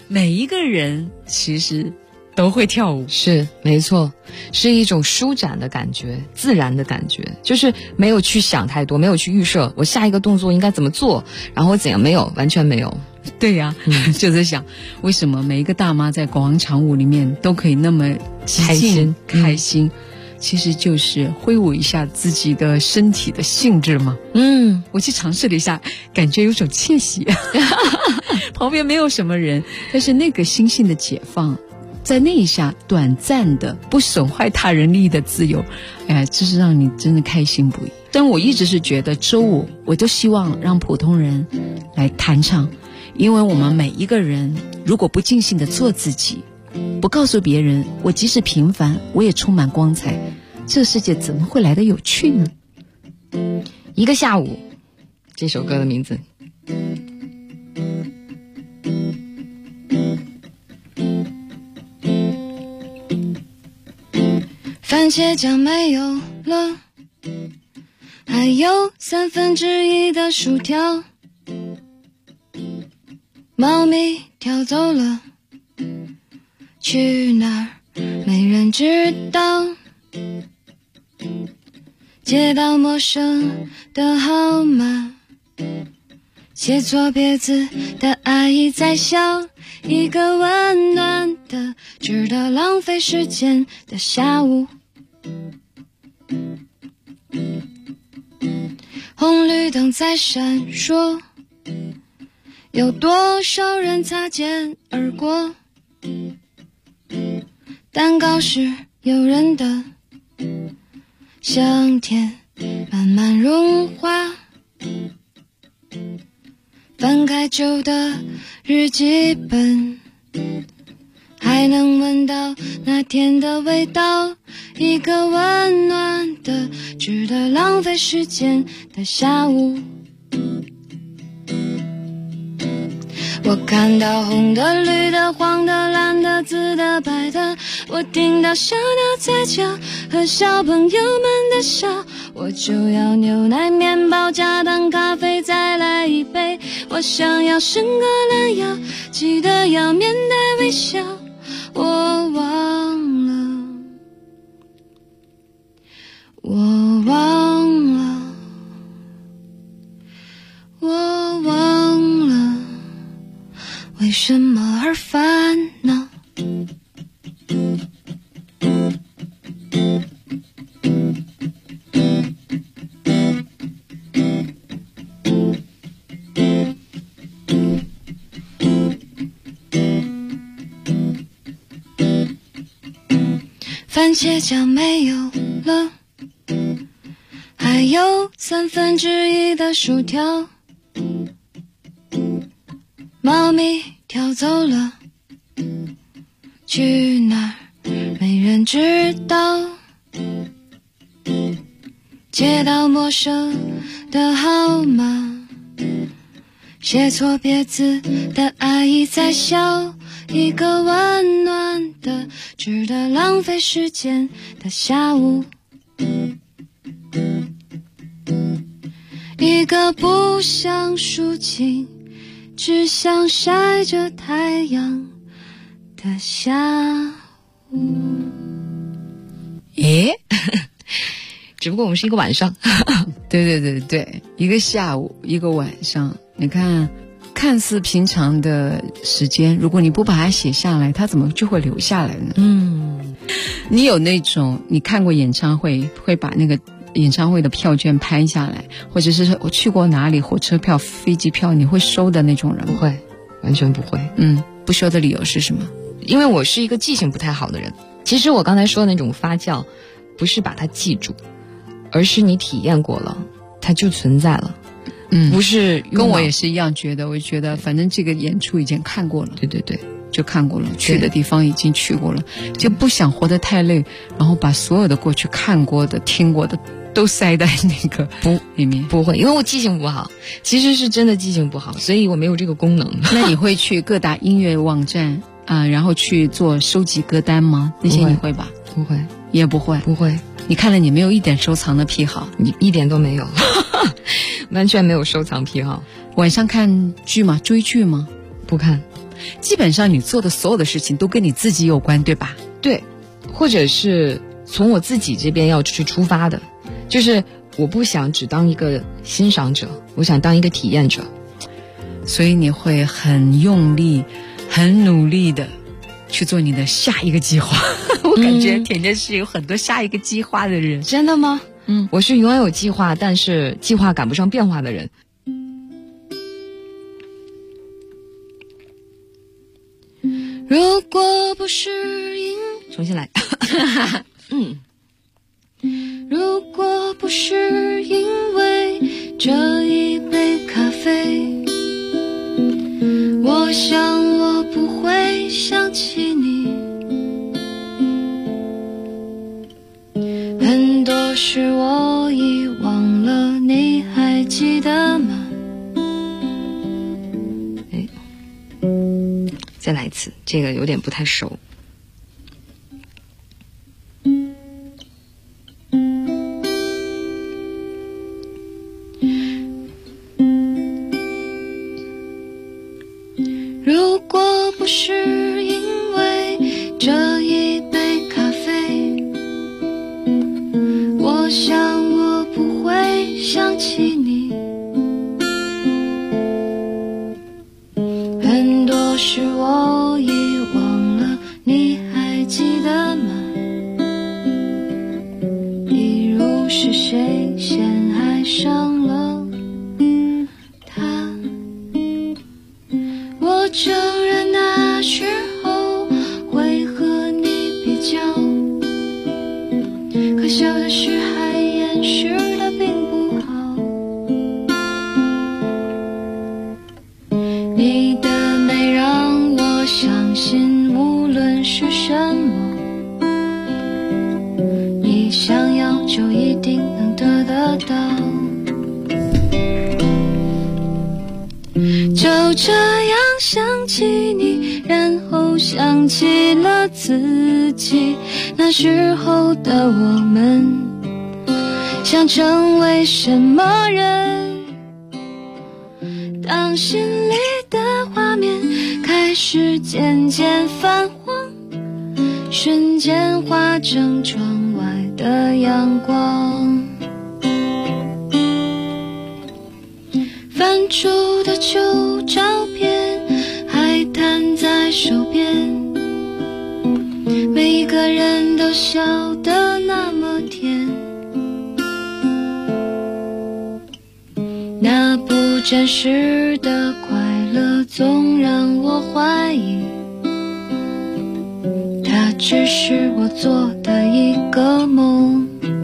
每一个人其实都会跳舞， 是没错，是一种舒展的感觉，自然的感觉，就是没有去想太多，没有去预设我下一个动作应该怎么做，然后怎样，没有，完全没有。 对呀，就在想为什么每一个大妈在广场舞里面都可以那么开心开心，其实就是挥舞一下自己的身体的性质嘛。我去尝试了一下，感觉有种窃喜旁边没有什么人，但是那个心性的解放，在那一下短暂的不损坏他人利益的自由，这是让你真的开心不已。但我一直是觉得周五我都希望让普通人来弹唱，因为我们每一个人如果不尽兴的做自己，不告诉别人我即使平凡我也充满光彩，这世界怎么会来得有趣呢？ 一个下午，这首歌的名字。 番茄酱没有了，还有1/3的薯条，猫咪跳走了，去哪儿没人知道，接到陌生的号码，写错别字的阿姨在笑，一个温暖的值得浪费时间的下午，红绿灯在闪烁，有多少人擦肩而过，蛋糕是诱人的，香甜慢慢融化，翻开旧的日记本，还能闻到那天的味道，一个温暖的值得浪费时间的下午。我看到红的绿的黄的蓝的紫的白的，我听到小鸟在叫和小朋友们的笑，我就要牛奶面包加蛋咖啡再来一杯，我想要伸个懒腰，记得要面带微笑，我忘了，我忘了，我忘了为什么而烦恼。番茄酱没有了，还有1/3的薯条，猫咪跳走了，去哪儿没人知道，接到陌生的号码，写错别字的阿姨在笑，一个温暖的值得浪费时间的下午，一个不想抒情只想晒着太阳的下午。 只不过我们是一个晚上对，一个下午一个晚上，你看看似平常的时间，如果你不把它写下来，它怎么就会留下来呢？你有那种你看过演唱会会把那个演唱会的票券拍下来，或者是我去过哪里火车票飞机票你会收的那种人吗？ 不会，完全不会。 不收的理由是什么？ 因为我是一个记性不太好的人。其实我刚才说的那种发酵不是把它记住，而是你体验过了它就存在了。不是跟我也是一样觉得，我觉得反正这个演出已经看过了， 对， 就看过了，去的地方已经去过了，就不想活得太累，然后把所有的过去看过的听过的都塞在那个里面。 不会，因为我记性不好，其实是真的记性不好，所以我没有这个功能。 那你会去各大音乐网站然后去做收集歌单吗？那些你会吧？ 不会， 也不会。你看了你没有一点收藏的癖好， 你一点都没有完全没有收藏癖好。 晚上看剧吗？追剧吗？ 不看。 基本上你做的所有的事情都跟你自己有关，对吧？ 对，或者是从我自己这边要去出发的，就是我不想只当一个欣赏者，我想当一个体验者。 所以你会很用力很努力的去做你的下一个计划。我感觉甜甜是有很多下一个计划的人。 真的吗？我是永远有计划，但是计划赶不上变化的人。如果不是重新来如果不是因为这一杯咖啡，我想我不会想起你。很多事我遗忘了，你还记得吗？再来一次，这个有点不太熟。如果不是因为这一杯咖啡，我想我不会想起你。很多事我遗忘了，你还记得吗？比如是谁先爱上了他，我承认那时候会和你比较，可笑的是还掩饰的并不好。你的美让我相信无论是什么，你想要就一定能得到。就这样想起你，然后想起了自己，那时候的我们想成为什么人？当心里的画面开始渐渐泛黄，瞬间化成窗外的阳光。翻出的旧照片还摊在手边，每一个人都笑得那么甜。那不真实的快乐总让我怀疑，它只是我做的一个梦。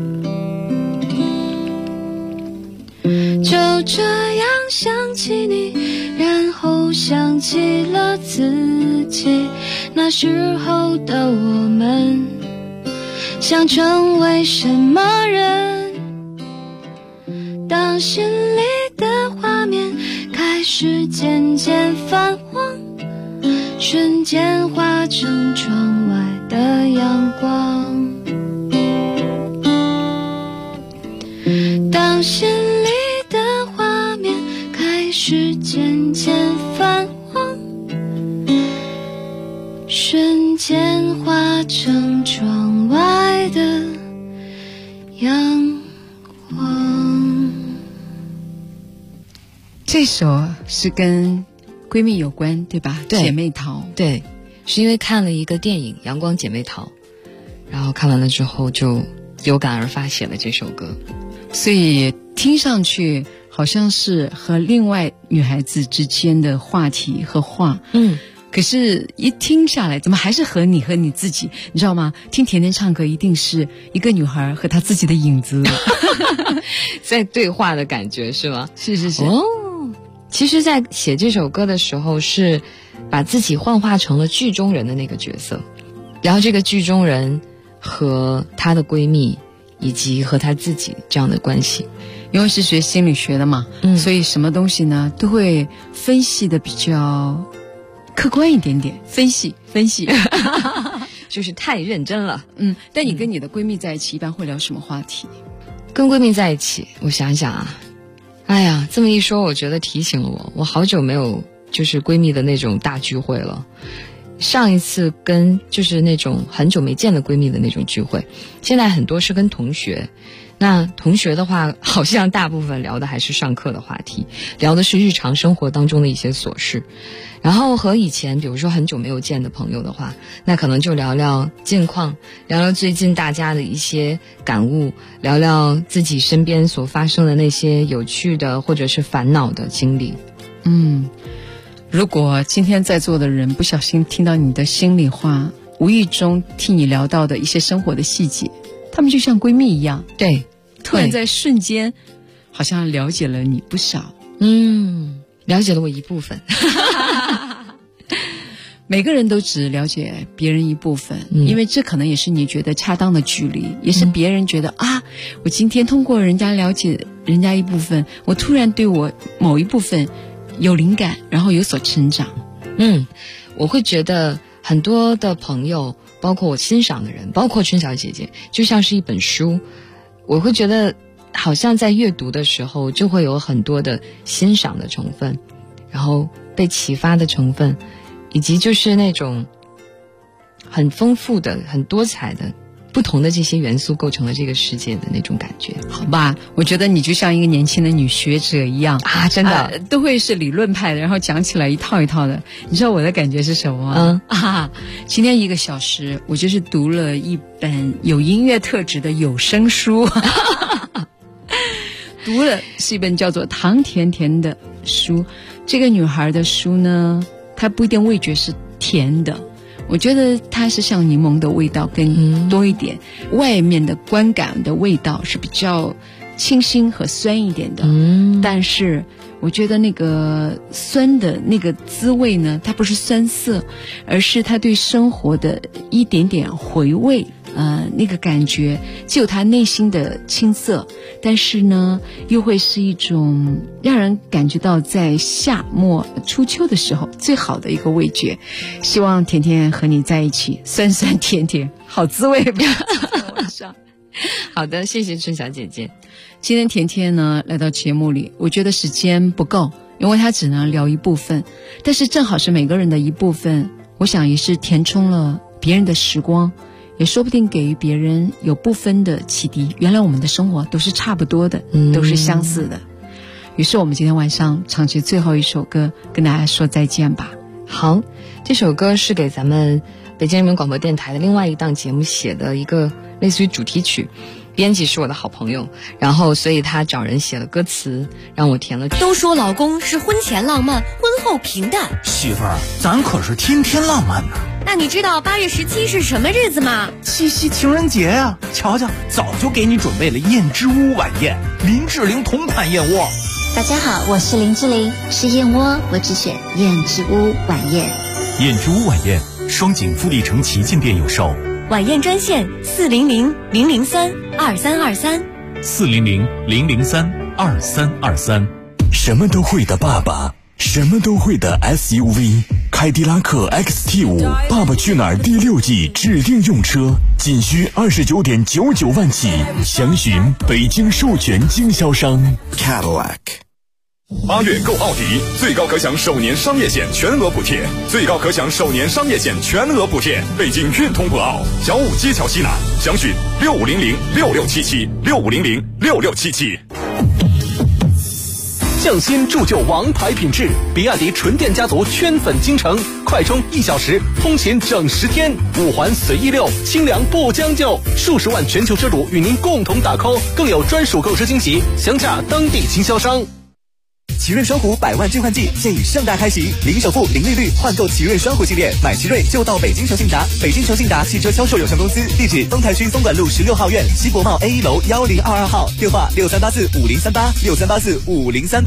就这样想起你，然后想起了自己，那时候的我们想成为什么人？当心里的画面开始渐渐泛黄，瞬间化成窗外的阳光。当心里的画面开始渐渐泛黄，瞬间化成窗外的阳光。 这首是跟闺蜜有关，对吧？ 对， 姐妹淘。 对，是因为看了一个电影《阳光姐妹淘》，然后看完了之后就有感而发写了这首歌。 所以听上去好像是和另外女孩子之间的话题和话，可是一听下来怎么还是和你自己，你知道吗？听甜甜唱歌一定是一个女孩和她自己的影子在对话的感觉，是吗？ 是是是。 其实在写这首歌的时候是把自己幻化成了剧中人的那个角色，然后这个剧中人和她的闺蜜以及和她自己这样的关系。 因为是学心理学的嘛，所以什么东西呢都会分析的比较客观一点点，分析就是太认真了。 但你跟你的闺蜜在一起一般会聊什么话题？ 跟闺蜜在一起，我想想啊，哎呀，这么一说我觉得提醒了我好久没有就是闺蜜的那种大聚会了。上一次跟就是那种很久没见的闺蜜的那种聚会，现在很多是跟同学。那同学的话，好像大部分聊的还是上课的话题，聊的是日常生活当中的一些琐事。然后和以前比如说很久没有见的朋友的话，那可能就聊聊近况，聊聊最近大家的一些感悟，聊聊自己身边所发生的那些有趣的或者是烦恼的经历。 如果今天在座的人不小心听到你的心里话，无意中听你聊到的一些生活的细节，他们就像闺蜜一样， 对， 突然在瞬间好像了解了你不少， 了解了我一部分。 每个人都只了解别人一部分，因为这可能也是你觉得恰当的距离，也是别人觉得我今天通过人家了解人家一部分，我突然对我某一部分有灵感，然后有所成长。 我会觉得很多的朋友，包括我欣赏的人，包括春晓姐姐，就像是一本书，我会觉得好像在阅读的时候就会有很多的欣赏的成分，然后被启发的成分，以及就是那种很丰富的很多彩的不同的这些元素构成了这个世界的那种感觉。 好吧，我觉得你就像一个年轻的女学者一样真的都会是理论派的，然后讲起来一套一套的。你知道我的感觉是什么吗？今天1个小时我就是读了一本有音乐特质的有声书。读了是一本叫做唐甜甜的书。这个女孩的书呢，她不一定味觉是甜的，我觉得它是像柠檬的味道更多一点，外面的观感的味道是比较清新和酸一点的，但是我觉得那个酸的那个滋味呢，它不是酸涩，而是它对生活的一点点回味，那个感觉既有他内心的青涩，但是呢又会是一种让人感觉到在夏末初秋的时候最好的一个味觉。希望甜甜和你在一起，酸酸甜甜好滋味。晚上好的，谢谢春晓姐姐。 今天甜甜呢来到节目里，我觉得时间不够，因为她只能聊一部分，但是正好是每个人的一部分，我想也是填充了别人的时光，也说不定给予别人有部分的启迪。原来我们的生活都是差不多的，都是相似的。于是我们今天晚上唱起最后一首歌，跟大家说再见吧。 好，这首歌是给咱们北京人民广播电台的另外一档节目写的一个类似于主题曲，编辑是我的好朋友，然后所以他找人写了歌词，让我填了。 都说老公是婚前浪漫，婚后平淡， 媳妇儿，咱可是天天浪漫呢。 那你知道8月17是什么日子吗？ 七夕情人节啊！瞧瞧，早就给你准备了燕之屋晚宴，林志玲同款燕窝。 大家好，我是林志玲，吃燕窝我只选燕之屋晚宴。 燕之屋晚宴，双井富力城旗舰店有售。 晚宴专线400-003-2323。 400-003-2323。 什么都会的爸爸，什么都会的 SUV， 凯迪拉克 XT5 爸爸去哪儿第6季指定用车，仅需29.99万起，详询北京授权经销商 Cadillac。 8月购奥迪，最高可享首年商业险全额补贴，最高可享首年商业险全额补贴。北京运通博奥小武街桥西南，详询6500-6677，6500-6677。 匠心铸就王牌品质，比亚迪纯电家族圈粉京城，快充1小时，通勤整10天，5环随意溜，清凉不将就，数十万全球车主与您共同打 call， 更有专属购车惊喜，详洽当地经销商。 奇瑞双虎100万置换季现已盛大开启，零首付、零利率换购奇瑞双虎系列，买奇瑞就到北京诚信达。北京诚信达汽车销售有限公司，地址东台区东莞路16号院西国贸 A1 楼1022号，电话63845038，63845038。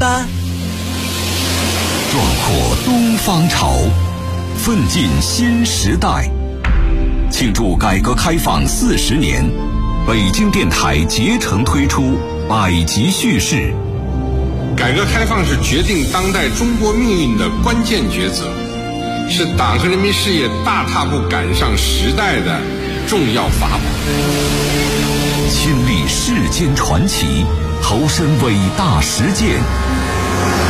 壮阔东方潮，奋进新时代。庆祝改革开放40年，北京电台竭诚推出百集叙事。 改革开放是决定当代中国命运的关键抉择，是党和人民事业大踏步赶上时代的重要法宝。 亲历世间传奇，投身伟大实践。